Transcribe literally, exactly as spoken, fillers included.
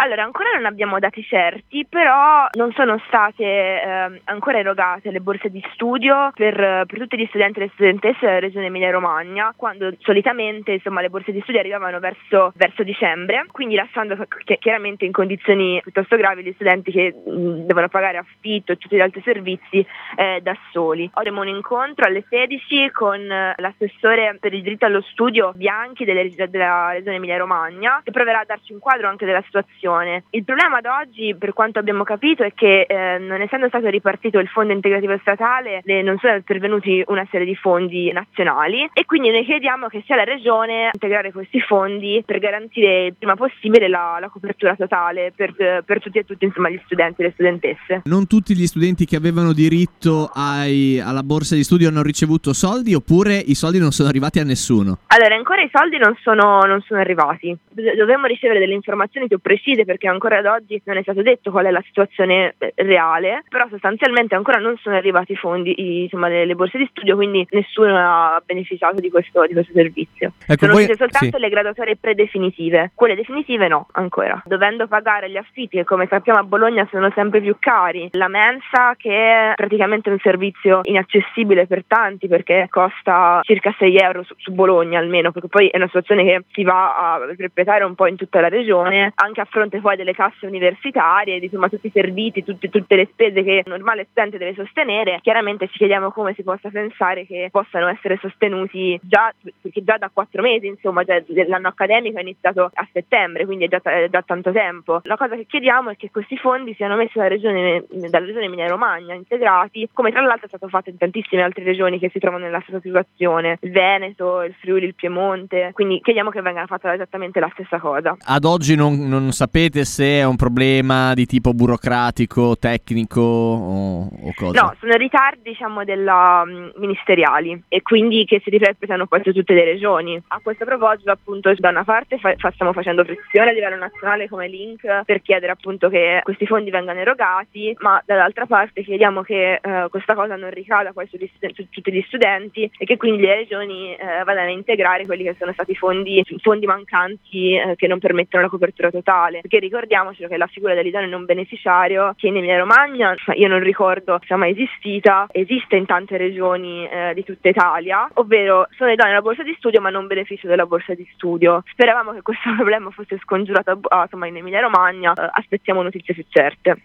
Allora, ancora non abbiamo dati certi, però non sono state eh, ancora erogate le borse di studio per, per tutti gli studenti e le studentesse della regione Emilia-Romagna, quando solitamente insomma le borse di studio arrivavano verso, verso dicembre, quindi lasciando che, chiaramente in condizioni piuttosto gravi gli studenti che mh, devono pagare affitto e tutti gli altri servizi eh, da soli. Oggi abbiamo un incontro alle sedici con l'assessore per il diritto allo studio Bianchi delle, della regione Emilia-Romagna, che proverà a darci un quadro anche della situazione. Il problema ad oggi, per quanto abbiamo capito, è che eh, non essendo stato ripartito il fondo integrativo statale, le, non sono pervenuti una serie di fondi nazionali, e quindi noi chiediamo che sia la regione a integrare questi fondi per garantire il prima possibile la, la copertura totale per, per tutti e tutti insomma gli studenti e le studentesse. Non tutti gli studenti che avevano diritto ai, alla borsa di studio hanno ricevuto soldi, oppure i soldi non sono arrivati a nessuno? Allora, ancora i soldi non sono, non sono arrivati. Dovremmo ricevere delle informazioni più precise, perché ancora ad oggi non è stato detto qual è la situazione reale, però sostanzialmente ancora non sono arrivati i fondi, insomma, le, le borse di studio, quindi nessuno ha beneficiato di questo, di questo servizio. Ecco, sono voi... uscite soltanto sì. le graduatorie predefinitive, quelle definitive no, ancora. Dovendo pagare gli affitti, che come sappiamo a Bologna sono sempre più cari, la mensa, che è praticamente un servizio inaccessibile per tanti, perché costa circa sei euro su, su Bologna almeno, perché poi è una situazione che si va a perpetrare un po' in tutta la regione, anche a fronte poi delle casse universitarie, di insomma tutti i servizi, tutti, tutte le spese che un normale studente deve sostenere. Chiaramente ci chiediamo come si possa pensare che possano essere sostenuti già, perché già da quattro mesi, insomma, cioè, l'anno accademico è iniziato a settembre, quindi è già, è già tanto tempo. La cosa che chiediamo è che questi fondi siano messi dalla regione, dalla regione Emilia-Romagna, integrati, come tra l'altro è stato fatto in tantissime altre regioni che si trovano nella stessa situazione, il Veneto, il Friuli, il Piemonte, quindi chiediamo che vengano fatta esattamente la stessa cosa. Ad oggi non, non sapete se è un problema di tipo burocratico, tecnico o, o cosa? No, sono ritardi, diciamo, della um, ministeriali, e quindi che si ripetano poi su tutte le regioni. A questo proposito, appunto, da una parte fa- fa- stiamo facendo pressione a livello nazionale come Link per chiedere appunto che questi fondi vengano erogati, ma dall'altra parte chiediamo che uh, questa cosa non ricada poi sugli studen- su tutti gli studenti, e che quindi le regioni uh, vadano a integrare quelli che sono stati fondi, fondi mancanti uh, che non permettono la copertura totale, perché ricordiamoci che la figura dell'idoneo non beneficiario, che in Emilia Romagna io non ricordo sia mai esistita, esiste in tante regioni eh, di tutta Italia, ovvero sono idonei alla borsa di studio ma non beneficio della borsa di studio. Speravamo che questo problema fosse scongiurato a, a, insomma, in Emilia Romagna, eh, aspettiamo notizie più certe.